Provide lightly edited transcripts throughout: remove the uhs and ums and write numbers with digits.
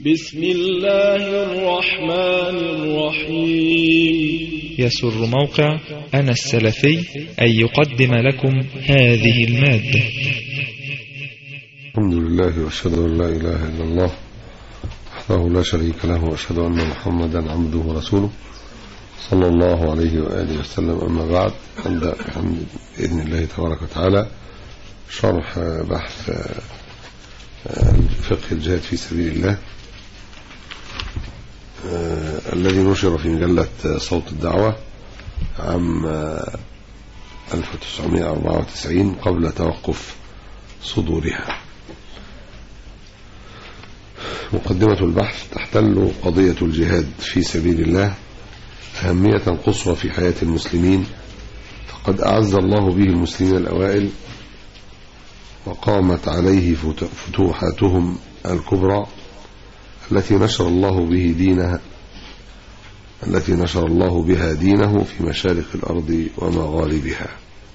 بسم الله الرحمن الرحيم. يسر موقع أنا السلفي أن يقدم لكم هذه المادة. الحمد لله وأشهد أن لا إله إلا الله وحده لا شريك له، وأشهد أن محمدا عبده ورسوله صلى الله عليه وآله وسلم. أما بعد، نبدأ بإذن الله تبارك وتعالى شرح بحث فقه الجهاد في سبيل الله الذي نشر في مجلة صوت الدعوة عام 1994 قبل توقف صدورها. مقدمة البحث: تحتل قضية الجهاد في سبيل الله أهمية قصوى في حياة المسلمين، فقد أعز الله به المسلمين الأوائل وقامت عليه فتوحاتهم الكبرى التي نشر الله بها دينه في مشارق الأرض ومغاربها،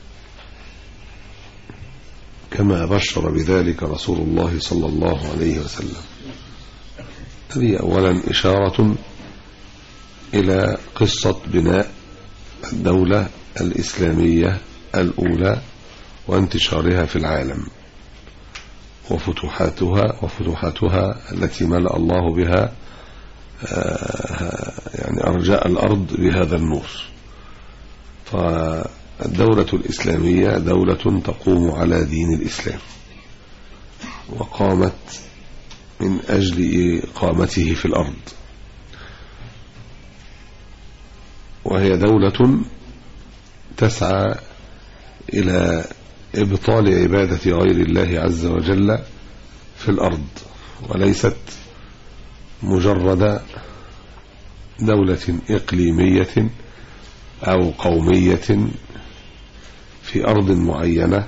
كما بشر بذلك رسول الله صلى الله عليه وسلم. هذه أولا إشارة إلى قصة بناء الدولة الإسلامية الأولى وانتشارها في العالم وفتوحاتها التي ملأ الله بها يعني أرجاء الأرض بهذا النور. فالدولة الإسلامية دولة تقوم على دين الإسلام، وقامت من أجل إقامته في الأرض، وهي دولة تسعى إلى إبطال عبادة غير الله عز وجل في الأرض، وليست مجرد دولة إقليمية أو قومية في أرض معينة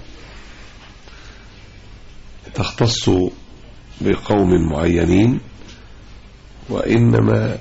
تختص بقوم معينين، وإنما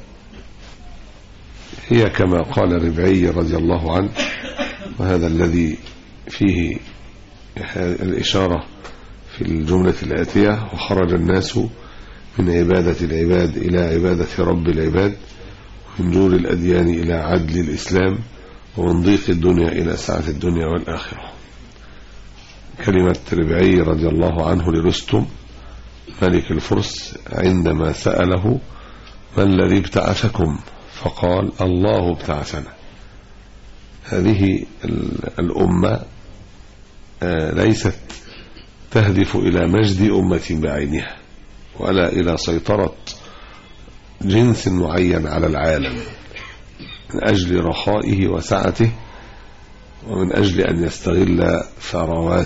هي كما قال ربعي رضي الله عنه، وهذا الذي فيه الإشارة في الجملة الآتية: وخرج الناس من عبادة العباد إلى عبادة رب العباد، ومن جور الأديان إلى عدل الإسلام، ومن ضيق الدنيا إلى سعة الدنيا والآخرة. كلمة ربعي رضي الله عنه لرستم ملك الفرس عندما سأله: ما الذي ابتعثكم؟ فقال: الله ابتعثنا. هذه الأمة ليست تهدف إلى مجد أمة بعينها، ولا إلى سيطرة جنس معين على العالم، من أجل رخائه وسعته، ومن أجل أن يستغل ثروات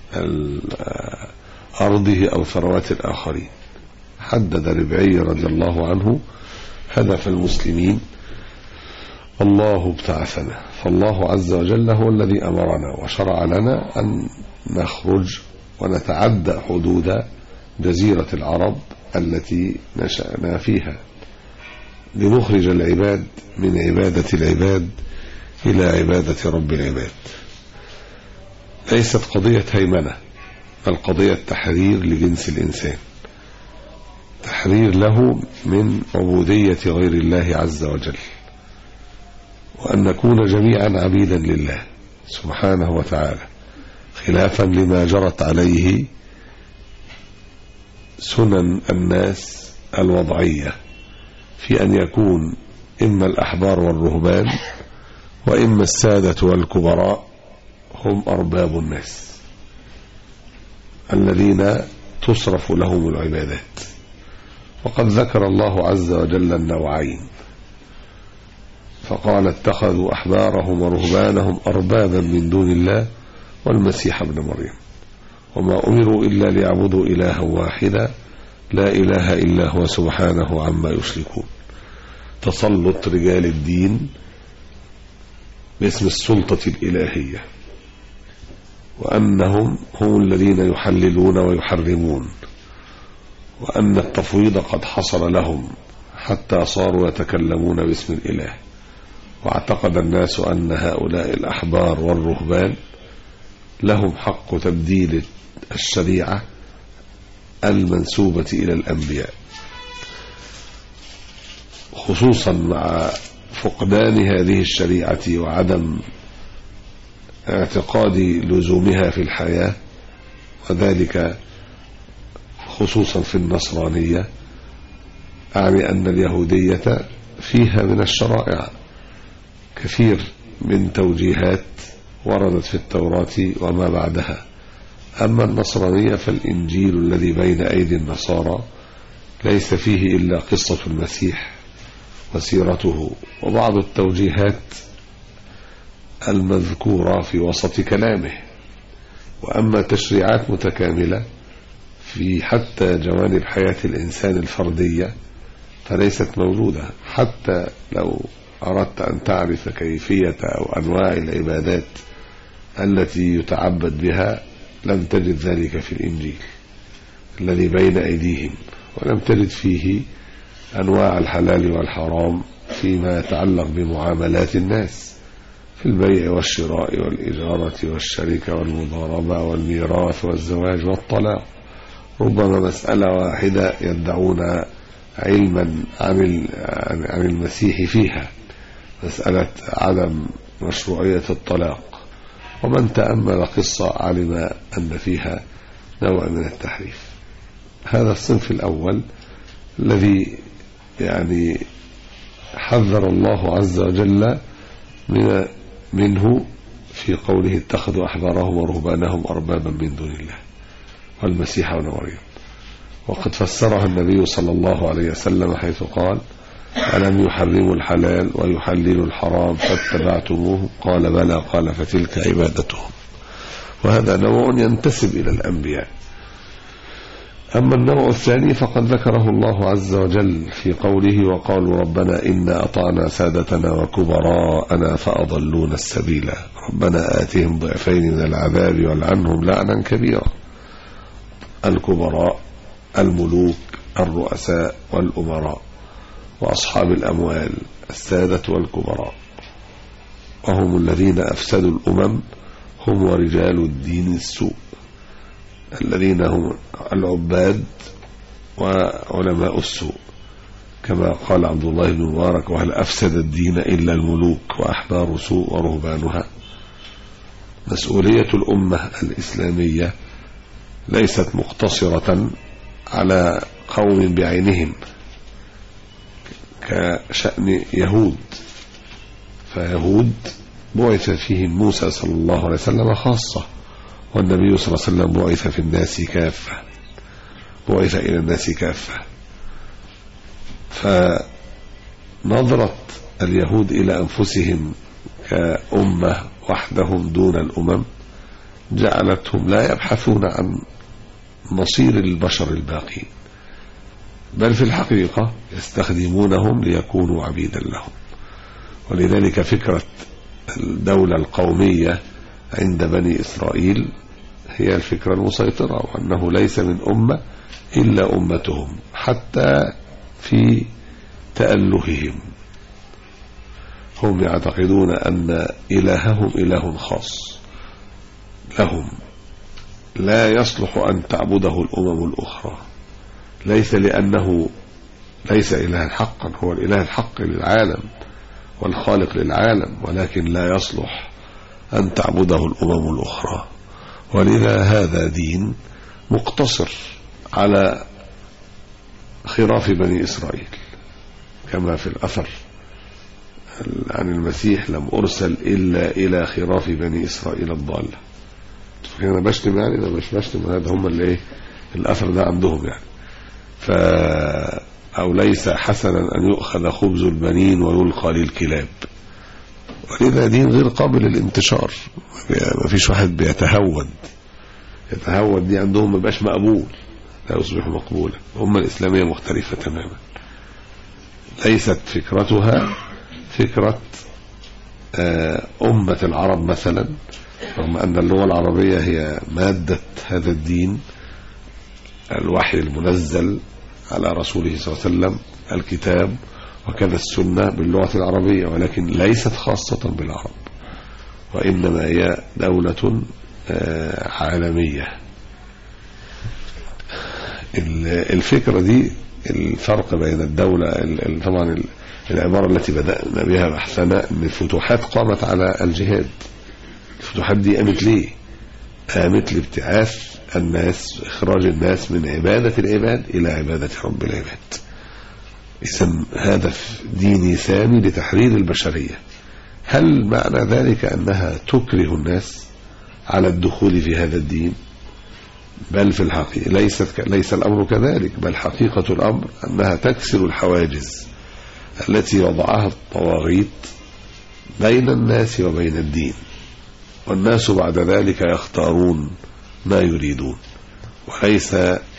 أرضه أو ثروات الآخرين. حدد ربعي رضي الله عنه هدف المسلمين: الله ابتعثنا. فالله عز وجل هو الذي أمرنا وشرع لنا أن نخرج ونتعدى حدود جزيرة العرب التي نشأنا فيها، لنخرج العباد من عبادة العباد إلى عبادة رب العباد. ليست قضية هيمنة، بل قضية تحرير لجنس الإنسان، تحرير له من عبودية غير الله عز وجل، وأن نكون جميعا عبيدا لله سبحانه وتعالى، خلافا لما جرت عليه سنن الناس الوضعية في أن يكون إما الأحبار والرهبان وإما السادة والكبراء هم أرباب الناس الذين تصرف لهم العبادات. وقد ذكر الله عز وجل النوعين، فقال: اتخذوا أحبارهم ورهبانهم أربابا من دون الله والمسيح ابن مريم وما أمروا إلا ليعبدوا إلها واحدا لا إله إلا هو سبحانه عما يشركون. تسلط رجال الدين باسم السلطة الإلهية، وأنهم هم الذين يحللون ويحرمون، وأن التفويض قد حصل لهم حتى صاروا يتكلمون باسم الإله. واعتقد الناس أن هؤلاء الأحبار والرهبان لهم حق تبديل الشريعة المنسوبة إلى الأنبياء، خصوصا مع فقدان هذه الشريعة وعدم اعتقاد لزومها في الحياة، وذلك خصوصا في النصرانية، أعني أن اليهودية فيها من الشرائع كثير من توجيهات وردت في التوراة وما بعدها. أما النصرانية فالإنجيل الذي بين أيدي النصارى ليس فيه إلا قصة المسيح وسيرته وبعض التوجيهات المذكورة في وسط كلامه. وأما تشريعات متكاملة في حتى جوانب حياة الإنسان الفردية فليست موجودة. حتى لو أردت أن تعرف كيفية أو أنواع العبادات التي يتعبد بها لم تجد ذلك في الإنجيل الذي بين أيديهم، ولم تجد فيه أنواع الحلال والحرام فيما يتعلق بمعاملات الناس في البيع والشراء والإجارة والشركة والمضاربة والميراث والزواج والطلاق. ربما مسألة واحدة يدعون علما عن المسيح فيها، مسألة عدم مشروعية الطلاق، ومن تأمل قصة علم أن فيها نوع من التحريف. هذا الصنف الأول الذي يعني حذر الله عز وجل منه في قوله اتخذوا أحبارهم ورهبانهم أربابا من دون الله والمسيح ابن مريم. وقد فسرها النبي صلى الله عليه وسلم حيث قال ألم يحرموا الحلال ويحللوا الحرام فاتبعتموه؟ قال بلى، قال فتلك عبادتهم. وهذا نوع ينتسب إلى الأنبياء. أما النوع الثاني فقد ذكره الله عز وجل في قوله وقالوا ربنا إنا أطعنا سادتنا وكبراءنا فأضلونا السبيل ربنا آتهم ضعفين من العذاب والعنهم لعنا كبيرا. الكبراء الملوك الرؤساء والأمراء وأصحاب الأموال السادة والكبراء، وهم الذين أفسدوا الأمم، هم ورجال الدين السوء الذين هم العباد وعلماء السوء، كما قال عبد الله بن مبارك وهل أفسد الدين إلا الملوك وأحبار سوء ورهبانها. مسؤولية الأمة الإسلامية ليست مقتصرة على قوم بعينهم كشأن يهود، فيهود بعث فيهم موسى صلى الله عليه وسلم خاصة، والنبي صلى الله عليه وسلم بعث في الناس كافة، بعث إلى الناس كافة. فنظرة اليهود إلى أنفسهم كأمة وحدهم دون الأمم جعلتهم لا يبحثون عن مصير البشر الباقين، بل في الحقيقة يستخدمونهم ليكونوا عبيدا لهم. ولذلك فكرة الدولة القومية عند بني إسرائيل هي الفكرة المسيطرة، وأنه ليس من أمة إلا أمتهم، حتى في تألههم هم يعتقدون أن إلههم إله خاص لهم لا يصلح أن تعبده الأمم الأخرى، ليس لأنه ليس إله حقا، هو الإله الحق للعالم والخالق للعالم، ولكن لا يصلح أن تعبده الأمم الأخرى. ولذا هذا دين مقتصر على خراف بني إسرائيل، كما في الأثر عن المسيح لم أرسل إلا إلى خراف بني إسرائيل الضالة. أنا بشتم يعني، أنا مش بشتم، هذا هم اللي الأثر ده عندهم يعني. أو ليس حسنا أن يؤخذ خبز البنين ويلقى للكلاب. ولذا دين غير قابل للانتشار، ما فيش واحد بيتهود دي عندهم ما بقاش مقبول، لا يصبح مقبولا. الأمة الإسلامية مختلفة تماما، ليست فكرتها فكرة أمة العرب مثلا، رغم أن اللغة العربية هي مادة هذا الدين، الوحي المنزل على رسوله صلى الله عليه وسلم، الكتاب وكذا السنة باللغة العربية، ولكن ليست خاصة بالعرب، وإنما هي دولة عالمية. الفكرة دي الفرق بين الدولة طبعا العبارة التي بدأنا بها بحثنا أن الفتوحات قامت على الجهاد. الفتوحات دي قامت ليه؟ قامت لابتعاث الناس، إخراج الناس من عبادة العباد إلى عبادة رب العباد. إذن هدف ديني سامي لتحرير البشرية. هل معنى ذلك أنها تكره الناس على الدخول في هذا الدين؟ بل في الحقيقة ليس الأمر كذلك، بل حقيقة الأمر أنها تكسر الحواجز التي وضعها الطواغيت بين الناس وبين الدين، والناس بعد ذلك يختارون ما يريدون. وليس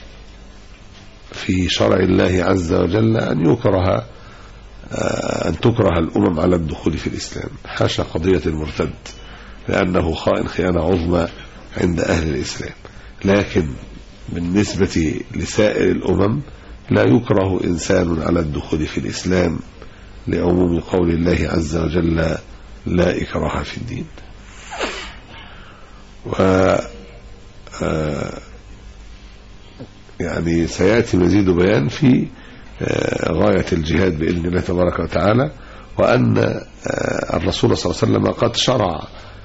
في شرع الله عز وجل أن تكره الأمم على الدخول في الإسلام، حاشا قضية المرتد لأنه خائن خيانة عظمى عند أهل الإسلام. لكن بالنسبة لسائر الأمم لا يكره إنسان على الدخول في الإسلام لعموم قول الله عز وجل لا إكراه في الدين. يعني سيأتي مزيد بيان في غاية الجهاد بإذن الله تبارك وتعالى، وأن الرسول صلى الله عليه وسلم قد شرع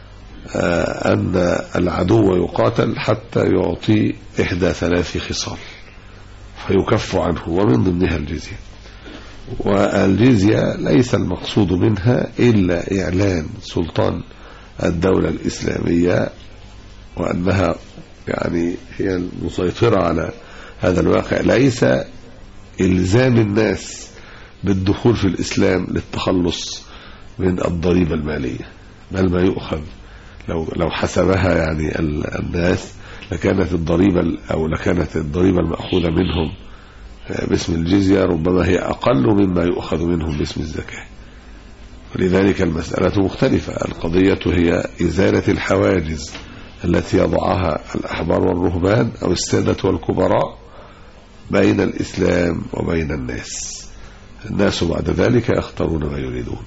أن العدو يقاتل حتى يعطي 3 خصال فيكف عنه، ومن ضمنها الجزية. والجزية ليس المقصود منها إلا إعلان سلطان الدولة الإسلامية وأنها يعني هي المسيطرة على هذا الواقع، ليس إلزام الناس بالدخول في الإسلام للتخلص من الضريبة المالية، بل ما يؤخذ لو حسبها يعني الناس لكانت الضريبة المأخوذة منهم باسم الجزية ربما هي أقل مما يؤخذ منهم باسم الزكاة. ولذلك المسألة مختلفة. القضية هي إزالة الحواجز التي يضعها الأحبار والرهبان أو السادة والكبراء بين الإسلام وبين الناس بعد ذلك يختارون ما يريدون.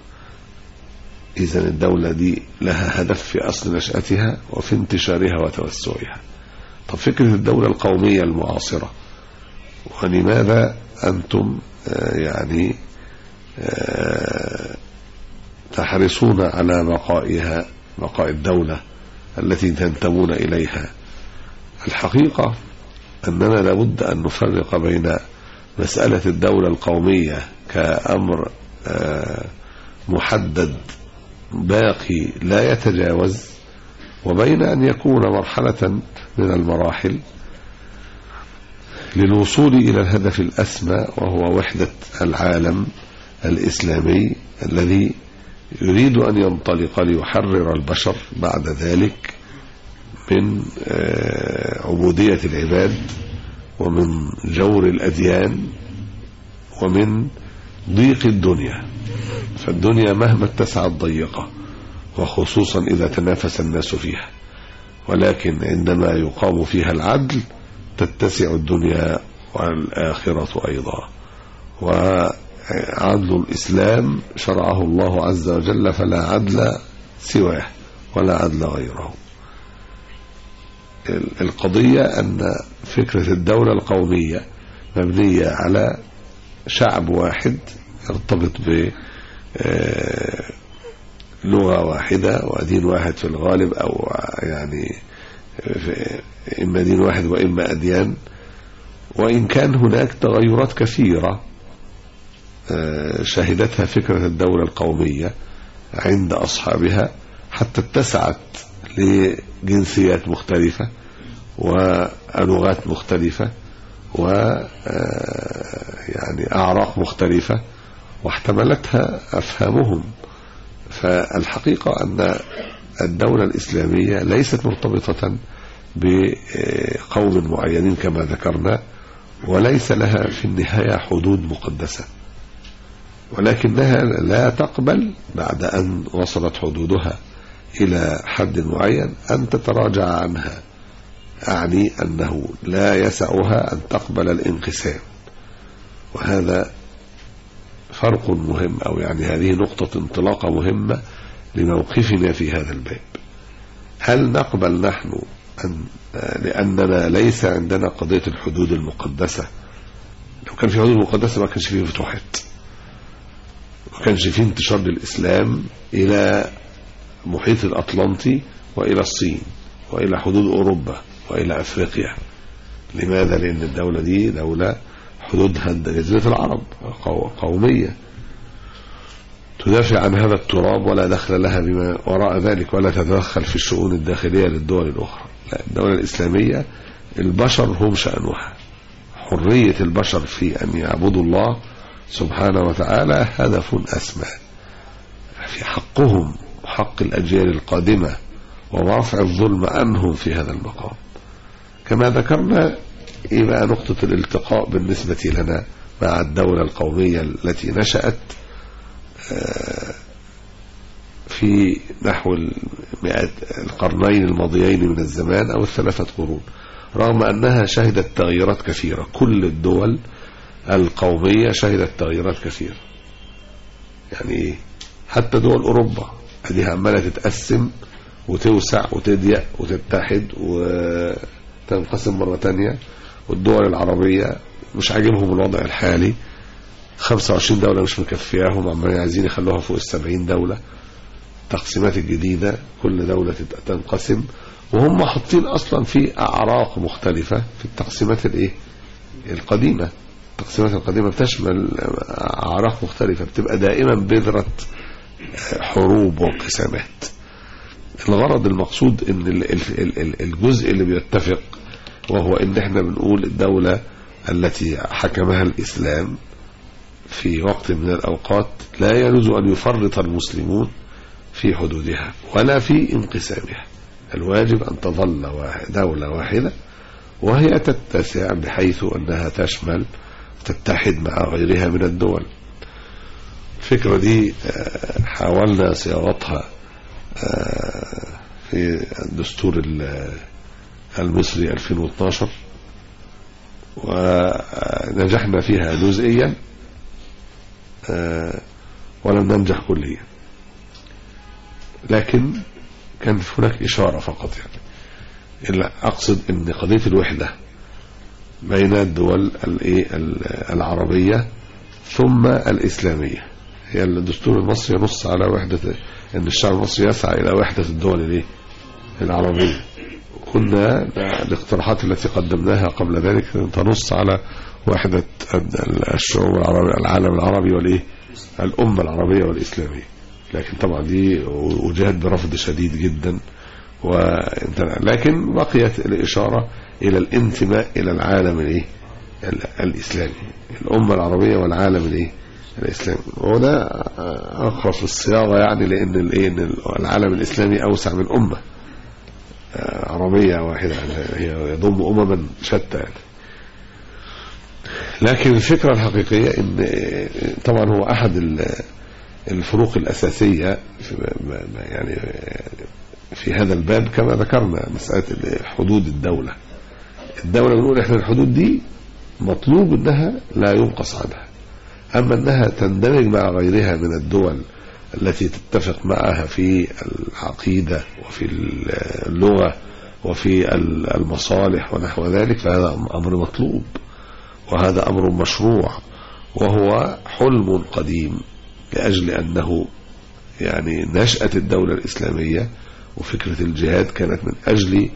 إذن الدولة دي لها هدف في أصل نشأتها وفي انتشارها وتوسعها. طب فكرة الدولة القومية المعاصرة، ولماذا أنتم يعني تحرصون على بقاء الدولة التي تنتمون إليها؟ الحقيقة أننا لابد أن نفرق بين مسألة الدولة القومية كأمر محدد باقي لا يتجاوز، وبين أن يكون مرحلة من المراحل للوصول إلى الهدف الأسمى، وهو وحدة العالم الإسلامي الذي يريد أن ينطلق ليحرر البشر بعد ذلك من عبودية العباد ومن جور الأديان ومن ضيق الدنيا. فالدنيا مهما اتسعت ضيقة، وخصوصا إذا تنافس الناس فيها، ولكن عندما يقام فيها العدل تتسع الدنيا والآخرة أيضا. وعدل الإسلام شرعه الله عز وجل، فلا عدل سواه ولا عدل غيره. القضية أن فكرة الدولة القومية مبنية على شعب واحد يرتبط بلغة واحدة ودين واحد في الغالب، أو يعني إما دين واحد وإما أديان. وإن كان هناك تغيرات كثيرة شهدتها فكرة الدولة القومية عند أصحابها، حتى اتسعت لجنسيات مختلفة ولغات مختلفة ويعني أعراق مختلفة، واحتملتها أفهامهم. فالحقيقة أن الدولة الإسلامية ليست مرتبطة بقوم معينين كما ذكرنا، وليس لها في النهاية حدود مقدسة، ولكنها لا تقبل بعد أن وصلت حدودها إلى حد معين أن تتراجع عنها. أعني أنه لا يسعها أن تقبل الانقسام، وهذا فرق مهم، أو يعني هذه نقطة انطلاقة مهمة لموقفنا في هذا الباب. هل نقبل نحن لأننا ليس عندنا قضية الحدود المقدسة، لو كان في حدود مقدسة ما كانش فيه فتوحات، ما كانش فيه انتشار للإسلام إلى محيط الأطلنطي وإلى الصين وإلى حدود أوروبا وإلى أفريقيا. لماذا؟ لأن الدولة دي دولة حدودها جزيرة العرب، قومية تدافع عن هذا التراب ولا دخل لها بما وراء ذلك، ولا تتدخل في الشؤون الداخلية للدول الأخرى. لا، الدولة الإسلامية البشر هم شأنها، حرية البشر في أن يعبدوا الله سبحانه وتعالى هدف أسمى، في حقهم وحق الأجيال القادمة ورفع الظلم عنهم في هذا المقام. كما ذكرنا إيه بقى نقطة الالتقاء بالنسبة لنا مع الدولة القومية التي نشأت في نحو القرنين الماضيين من الزمان أو ال3 قرون، رغم أنها شهدت تغييرات كثيرة. كل الدول القومية شهدت تغييرات كثيرة، يعني حتى دول أوروبا هذه عمالة تتقسم وتوسع وتضيق وتتحد وتنقسم مرة تانية. والدول العربية مش عاجبهم الوضع الحالي، 25 دولة مش مكفياهم، عمالين عايزين يخلوها فوق 70 دولة. تقسيمات الجديدة، كل دولة تنقسم، وهم حاطين أصلا في أعراق مختلفة في التقسيمات القديمة. التقسيمات القديمة بتشمل أعراق مختلفة، بتبقى دائما بذرة حروب وانقسامات. الغرض المقصود ان الجزء اللي بيتفق، وهو ان احنا بنقول الدولة التي حكمها الإسلام في وقت من الأوقات لا يجوز أن يفرط المسلمون في حدودها ولا في انقسامها. الواجب أن تظل دولة واحدة وهي تتسع بحيث أنها تشمل تتحد مع غيرها من الدول. الفكرة دي حاولنا صياغتها في الدستور المصري 2012 ونجحنا فيها جزئيا ولم ننجح كليا، لكن كان هناك إشارة فقط. يعني أقصد أن قضية الوحدة بين الدول العربية ثم الإسلامية، هي الدستور المصري ينص على وحدة، أن الشعب المصري يسعى إلى وحدة الدول العربية. كنا الاقتراحات التي قدمناها قبل ذلك تنص على وحدة الشعوب العربية، العالم العربي الأمة العربية والإسلامية، لكن طبعا دي وجهت برفض شديد جدا. لكن بقيت الإشارة إلى الانتماء إلى العالم الإسلامي، الأمة العربية والعالم الإسلامي. وده أقرب في الصياغة، يعني لأن العالم الإسلامي أوسع من أمة عربية واحدة، هي يضم أمما شتى يعني. لكن الفكرة الحقيقية إن طبعا هو أحد الفروق الأساسية يعني في هذا الباب كما ذكرنا مسألة حدود الدولة. بنقول إحنا الحدود دي مطلوب إنها لا ينقص عنها، أما أنها تندمج مع غيرها من الدول التي تتفق معها في العقيدة وفي اللغة وفي المصالح ونحو ذلك، فهذا أمر مطلوب وهذا أمر مشروع، وهو حلم قديم، لأجل أنه يعني نشأة الدولة الإسلامية وفكرة الجهاد كانت من أجل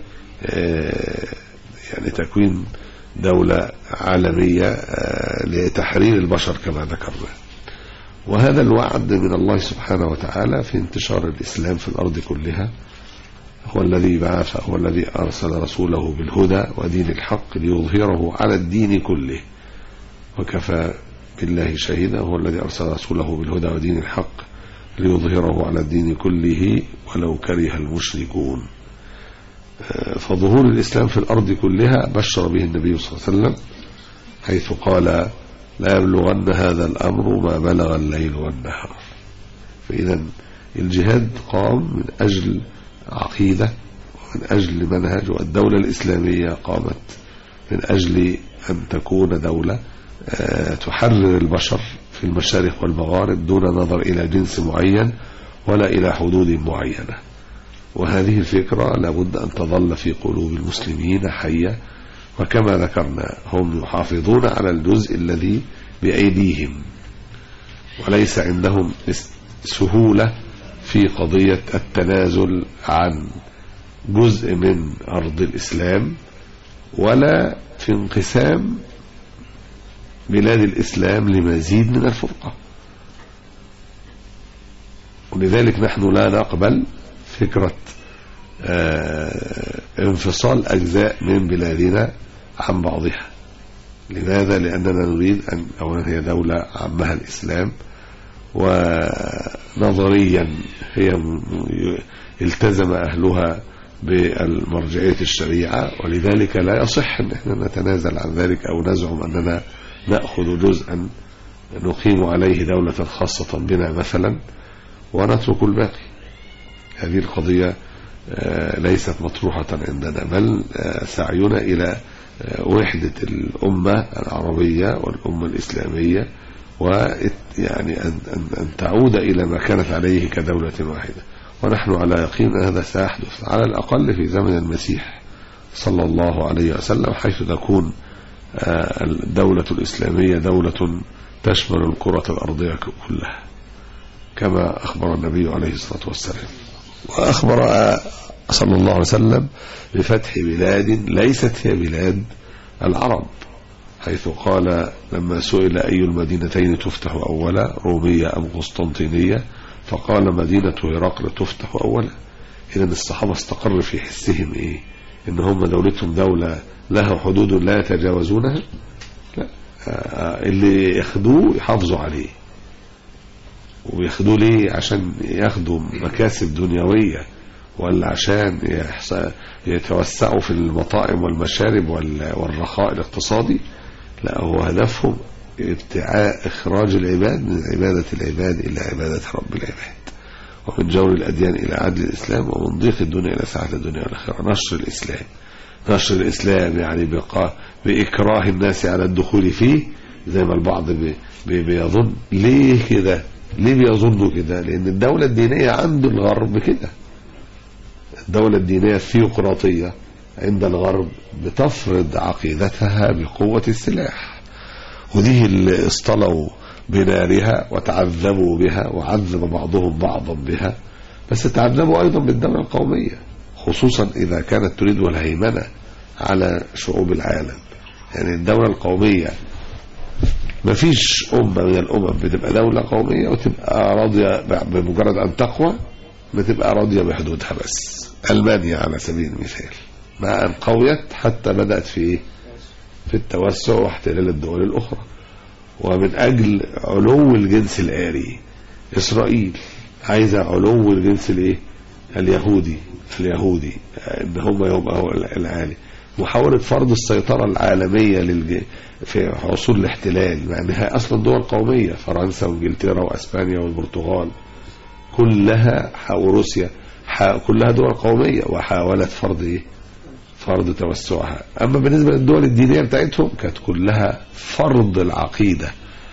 يعني تكوين دولة عالمية لتحرير البشر كما ذكرنا. وهذا الوعد من الله سبحانه وتعالى في انتشار الإسلام في الأرض كلها، هو الذي بعث، هو الذي أرسل رسوله بالهدى ودين الحق ليظهره على الدين كله وكفى بالله شهيدا. هو الذي أرسل رسوله بالهدى ودين الحق ليظهره على الدين كله ولو كره المشركون. فظهور الإسلام في الأرض كلها بشر به النبي صلى الله عليه وسلم، حيث قال لا يبلغن هذا الأمر ما بلغ الليل والنهار. فإذا الجهاد قام من أجل عقيدة ومن أجل منهج، والدولة الإسلامية قامت من أجل أن تكون دولة تحرر البشر في المشارق والمغارب دون نظر إلى جنس معين ولا إلى حدود معينة. وهذه الفكرة لابد أن تظل في قلوب المسلمين حية، وكما ذكرنا هم يحافظون على الجزء الذي بأيديهم، وليس عندهم سهولة في قضية التنازل عن جزء من أرض الإسلام ولا في انقسام بلاد الإسلام لمزيد من الفرقة. ولذلك نحن لا نقبل فكرة انفصال أجزاء من بلادنا عن بعضها. لماذا؟ لأننا نريد أن أولا هي دولة عمها الإسلام، ونظريا هي التزم أهلها بالمرجعية الشريعة، ولذلك لا يصح أن احنا نتنازل عن ذلك أو نزعم أننا نأخذ جزءا نقيم عليه دولة خاصة بنا مثلا ونترك الباقي. هذه القضية ليست مطروحة عندنا، بل سعينا إلى وحدة الأمة العربية والأمة الإسلامية، ويعني أن تعود إلى ما كانت عليه كدولة واحدة. ونحن على يقين أن هذا سيحدث على الأقل في زمن المسيح صلى الله عليه وسلم، حيث تكون الدولة الإسلامية دولة تشمل الكرة الأرضية كلها كما أخبر النبي عليه الصلاة والسلام. وأخبر صلى الله عليه وسلم بفتح بلاد ليست هي بلاد العرب، حيث قال لما سئل أي المدينتين تفتح أولا، رومية أم قسطنطينية؟ فقال مدينة هرقل تفتح أولا. إذن الصحابة استقر في حسهم إيه؟ إن هم دولتهم دولة لها حدود لا يتجاوزونها؟ لا، اللي ياخدوه يحافظوا عليه. وياخدوه ليه؟ عشان ياخدوا مكاسب دنيوية، ولا عشان يتوسعوا في المطاعم والمشارب والرخاء الاقتصادي؟ لا، هو هدفهم ابتعاء إخراج العباد من عبادة العباد إلى عبادة رب العباد، ومن جور الأديان إلى عدل الإسلام، ومن ضيق الدنيا إلى سعة الدنيا والآخرة. نشر الإسلام، نشر الإسلام يعني بإكراه الناس على الدخول فيه، زي ما البعض بيظن. ليه كده؟ ليه بيظنوا كده؟ لأن الدولة الدينية عند الغرب كده، الدولة الدينية الثيوقراطية عند الغرب بتفرض عقيدتها بقوة السلاح، ودي اللي اصطلوا بنارها وتعذبوا بها، وعذب بعضهم بعضا بها، بس تعذبوا أيضا بالدولة القومية، خصوصا إذا كانت تريد الهيمنة على شعوب العالم. يعني الدولة القومية ما فيش أمة من الأمم بتبقى دولة قومية وتبقى راضية بمجرد أن تقوى، بتبقى راضية بحدودها بس. ألمانيا على سبيل المثال مع أن قويت حتى بدأت في التوسع واحتلال الدول الأخرى، ومن أجل علو الجنس الآري. إسرائيل عايزة علو الجنس اليهودي إن هم يبقوا العالي، محاولة فرض السيطرة العالمية في عصور الاحتلال، مع أنها أصلا دول قومية، فرنسا وإنجلترا وأسبانيا والبرتغال كلها وروسيا كلها دول قومية، وحاولت فرض توسعها. أما بالنسبة للدول الدينية بتاعتهم كانت كلها فرض العقيدة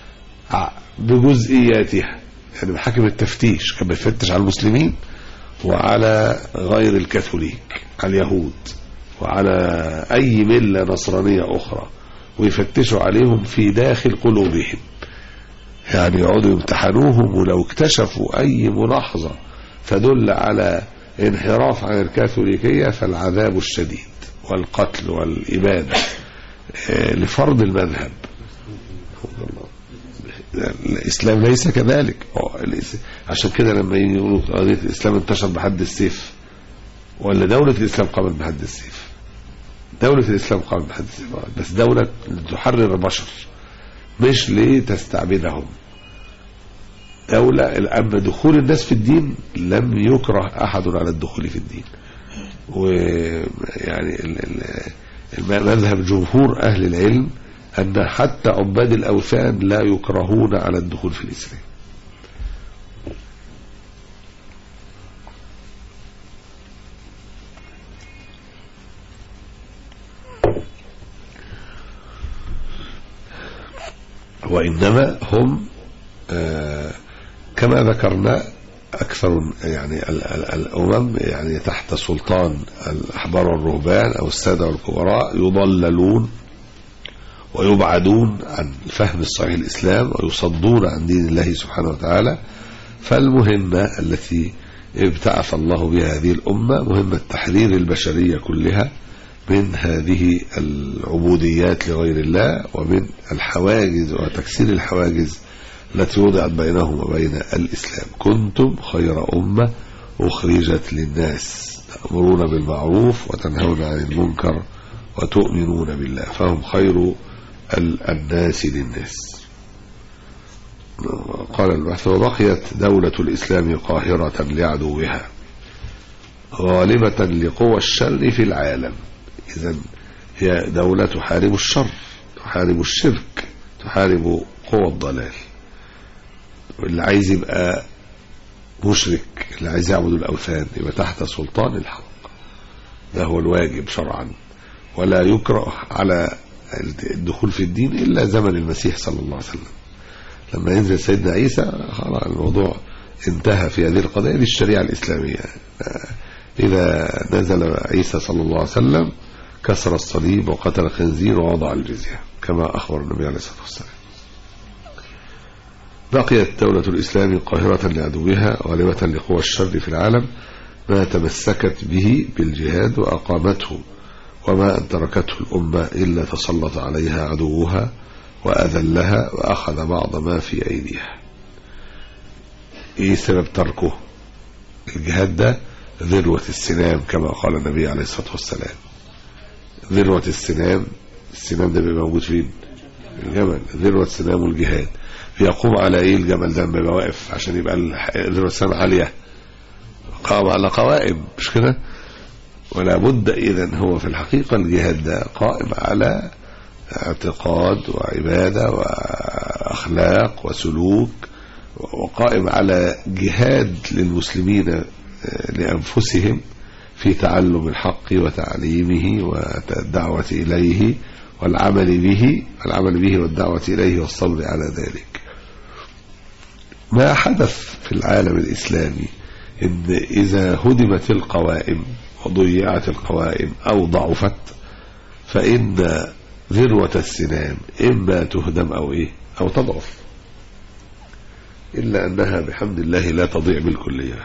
بجزئياتها. يعني محاكم التفتيش كان بيفتش على المسلمين وعلى غير الكاثوليك، على اليهود وعلى أي ملة نصرانية أخرى، ويفتشوا عليهم في داخل قلوبهم. يعني يقعدوا يمتحنوهم، ولو اكتشفوا أي ملاحظة تدل على انحراف عن الكاثوليكية فالعذاب الشديد والقتل والإبادة لفرض المذهب. الإسلام ليس كذلك. عشان كده لما يقولوا قضية الإسلام انتشر بحد السيف، ولا دولة الإسلام قامت بحد السيف؟ دولة الإسلام قامت بحد السيف، بس دولة تحرر البشر مش لتستعبدهم. دولة أما دخول الناس في الدين لم يكره أحد على الدخول في الدين. ويعني مذهب جمهور أهل العلم أن حتى عباد الأوثان لا يكرهون على الدخول في الإسلام. وإنما هم كما ذكرنا أكثر يعني الأمم يعني تحت سلطان الأحبار والرهبان أو السادة والكبراء يضللون ويبعدون عن فهم الصحيح الإسلام ويصدون عن دين الله سبحانه وتعالى. فالمهمة التي ابتعث الله بها هذه الأمة مهمة تحرير البشرية كلها من هذه العبوديات لغير الله ومن الحواجز وتكسير الحواجز التي وضعت بينهم وبين الإسلام. كنتم خير أمة أخرجت للناس تأمرون بالمعروف وتنهون عن المنكر وتؤمنون بالله، فهم خير الناس للناس. قال البحث: وبقيت دولة الإسلام قاهرة لعدوها غالبة لقوى الشر في العالم. إذن هي دولة تحارب الشر، تحارب الشرك، تحارب قوى الضلال. اللي عايز يبقى مشرك، اللي عايز يعبد الأوثان، يبقى تحت سلطان الحق، ده هو الواجب شرعا، ولا يكره على الدخول في الدين إلا زمن المسيح صلى الله عليه وسلم. لما ينزل سيدنا عيسى خلاص الموضوع انتهى في هذه القضية للشريعة الإسلامية. إذا نزل عيسى صلى الله عليه وسلم كسر الصليب وقتل الخنزير ووضع الجزية كما أخبر النبي عليه الصلاة والسلام. بقيت دولة الإسلام قاهرة لعدوها غالبة لقوى الشر في العالم ما تمسكت به بالجهاد وأقامته، وما أن تركته الأمة إلا تسلط عليها عدوها وأذلها وأخذ بعض ما في أيديها. إيه سبب تركه؟ الجهاد ده ذروة السنام كما قال النبي عليه الصلاة والسلام. ذروة السنام ده بيبقى موجود فين؟ الجمل. ذروة السنام والجهاد بيقوم على ايه الجمل ده؟ بيبقى واقف عشان يبقى ذروة السنام عالية، قام على قوائم، مش كده؟ ولا بد إذن هو في الحقيقة الجهاد ده قائم على اعتقاد وعبادة وأخلاق وسلوك، وقائم على جهاد للمسلمين لأنفسهم في تعلم الحق وتعليمه والدعوة إليه والعمل به والدعوة إليه والصبر على ذلك. ما حدث في العالم الإسلامي إن إذا هدمت القوائم وضيعت القوائم أو ضعفت فإن ذروة السنام إما تهدم أو تضعف، إلا أنها بحمد الله لا تضيع بالكلية،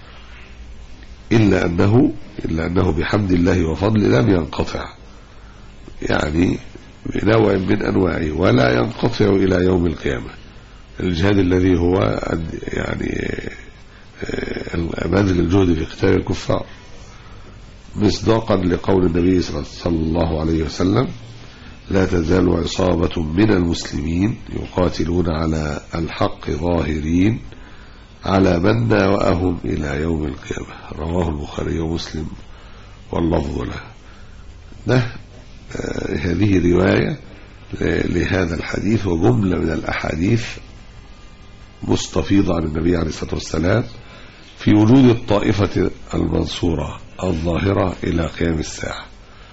إلا أنه بحمد الله وفضل لم ينقطع، يعني بنوع من أنواعه، ولا ينقطع إلى يوم القيامة. الجهاد الذي هو يعني بذل الجهد في قتال الكفار، مصداقا لقول النبي صلى الله عليه وسلم: لا تزال عصابة من المسلمين يقاتلون على الحق ظاهرين على من ناوأهم إلى يوم القيامة. رواه البخاري ومسلم واللفظ له. هذه رواية لهذا الحديث، وجملة من الأحاديث مستفيضة عن النبي عليه الصلاة والسلام في وجود الطائفة المنصورة الظاهرة إلى قيام الساعة.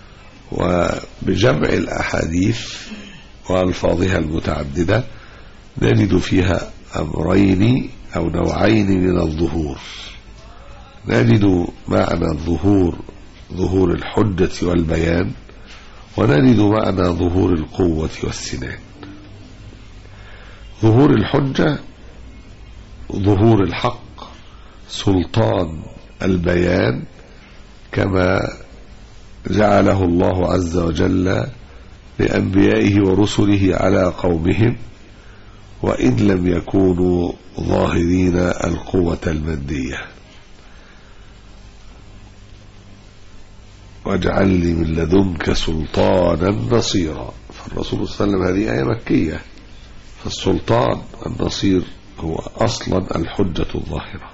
وبجمع الأحاديث وألفاظها المتعددة نجد فيها أمرين أو نوعين من الظهور. نجد معنى الظهور ظهور الحجة والبيان، ونجد معنى ظهور القوة والسنان. ظهور الحجة ظهور الحق، سلطان البيان كما جعله الله عز وجل لأنبيائه ورسله على قومهم، وإن لم يكونوا ظاهرين القوة المادية. واجعل لي من لدنك سلطانا نصيرا. فالرسول صلى الله عليه وسلم هذه آية مكية، فالسلطان النصير هو أصلا الحجة الظاهرة.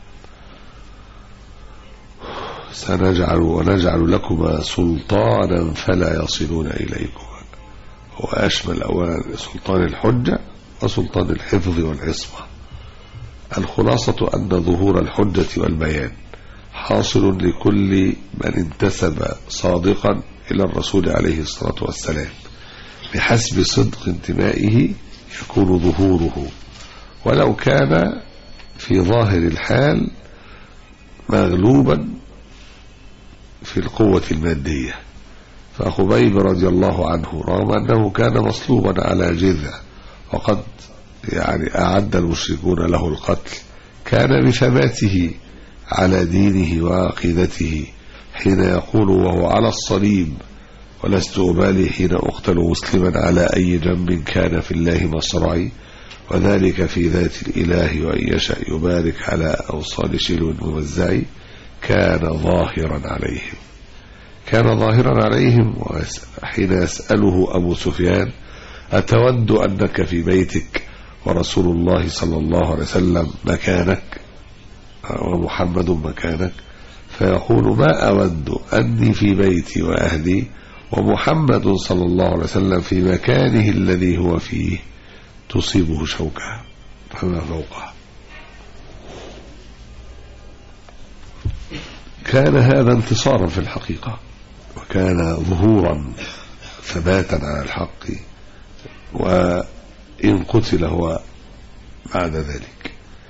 ونجعل لكما سلطانا فلا يصلون إليكما. هو أشمل أولا سلطان الحجة وسلطان الحفظ والعصمة. الخلاصة أن ظهور الحجة والبيان حاصل لكل من انتسب صادقا إلى الرسول عليه الصلاة والسلام، بحسب صدق انتمائه يكون ظهوره، ولو كان في ظاهر الحال مغلوبا في القوة المادية. فخبيب رضي الله عنه رغم أنه كان مصلوبا على جذع وقد أعد المشركون له القتل، كان بثباته على دينه وعقيدته حين يقول وهو على الصليب: ولست أبالي حين أقتل مسلما على أي جنب كان في الله مصرعي، وذلك في ذات الإله وإن يشاء يبارك على أوصال شلو موزعي. كان ظاهرا عليهم. وحين يسأله أبو سفيان: أتود أنك في بيتك ورسول الله صلى الله عليه وسلم مكانك ومحمد مكانك؟ فيقول: ما أود أني في بيتي وأهلي ومحمد صلى الله عليه وسلم في مكانه الذي هو فيه تصيبه شوكة فما فوقها. كان هذا انتصارا في الحقيقة، وكان ظهورا ثباتا على الحق، وإن قتل هو بعد ذلك.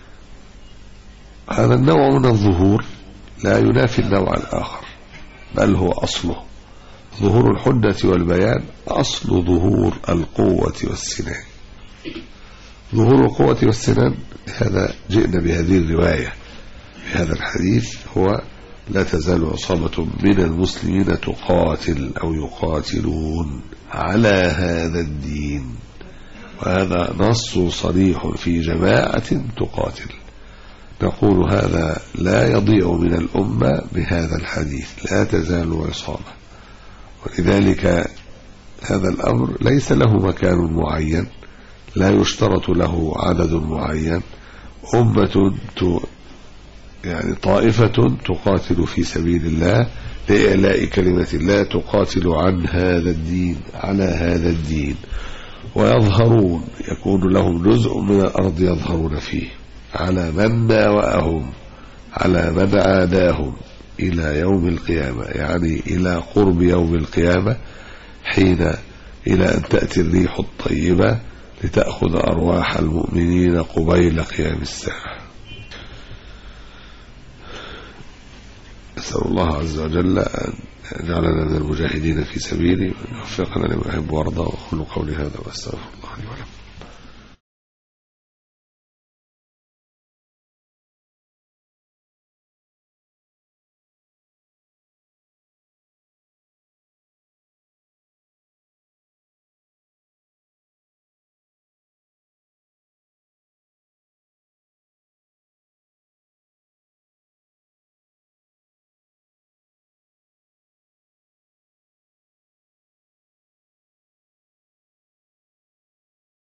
هذا النوع من الظهور لا ينافي النوع الآخر، بل هو أصله. ظهور الحجة والبيان أصل ظهور القوة والسنان. ظهور القوة والسنان هذا جئنا بهذه الرواية بهذا الحديث هو: لا تزال عصابة من المسلمين تقاتل أو يقاتلون على هذا الدين. وهذا نص صريح في جماعة تقاتل. نقول هذا لا يضيع من الأمة بهذا الحديث: لا تزال عصابة. ولذلك هذا الأمر ليس له مكان معين، لا يشترط له عدد معين. أمة طائفة تقاتل في سبيل الله لإعلاء كلمة الله، تقاتل عن هذا الدين على هذا الدين، ويظهرون، يكون لهم جزء من الأرض يظهرون فيه على من ناوأهم، على من عاداهم إلى يوم القيامة، يعني إلى قرب يوم القيامة، حين إلى أن تأتي الريح الطيبة لتأخذ أرواح المؤمنين قبيل قيام الساعة. أسأل الله عز وجل أن يجعلنا من المجاهدين في سبيله وأن يوفقنا لما يحب ويرضى. وأقول قولي هذا وأستغفر الله لي ولكم.